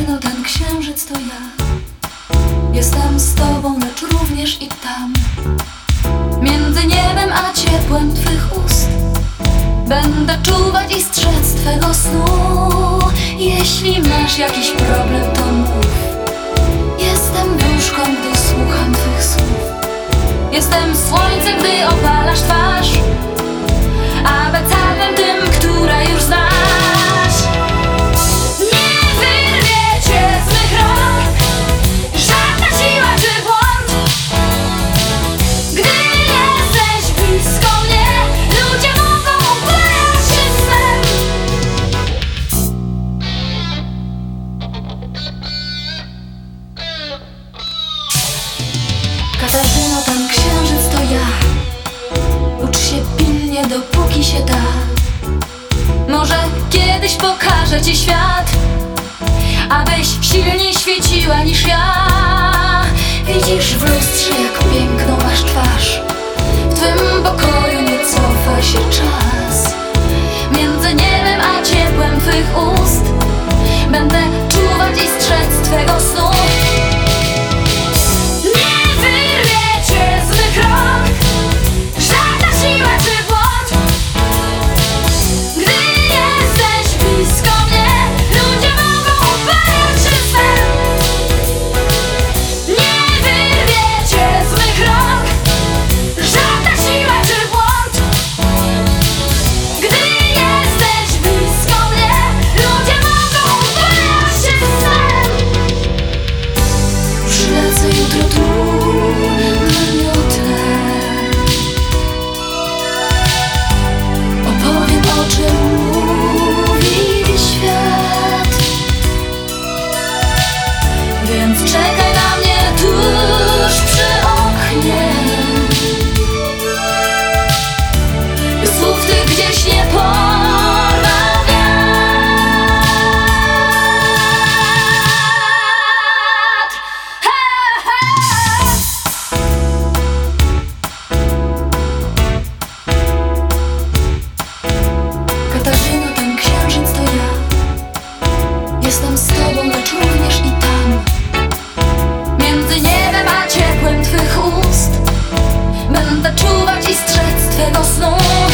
Katarzyno, ten księżyc to ja. Jestem z tobą, lecz również i tam. Między niebem a ciepłem twych ust będę czuwać i strzec twego snu. Jeśli masz jakiś problem, to mów. Jestem wróżką, gdy słucham twych słów. Jestem słońcem, gdy opalasz twarz, abecadłem tym, które już znasz. Nie wyrwie cię z mych rąk żadna siła czy błąd. Gdy jesteś blisko mnie, ludzie mogą upajać się snem. Katarzyno, ten księżyc to ja. Ucz się pilnie, dopóki się da. Może kiedyś pokażę ci świat, abyś silniej świeciła niż ja. Widzisz w lustrze, jak piękną masz twarz. W twym pokoju nie cofa się czas. Między niebem a ciepłem twych ust będę czuwać i strzec twego snu. Więc czekaj na mnie tuż przy oknie. By słów tych gdzieś nie porwał wiatr. Katarzyno, ten księżyc to ja. Jestem z tobą, lecz również i tam. Między niebem a ciepłem twych ust będę czuwać i strzec twego snu.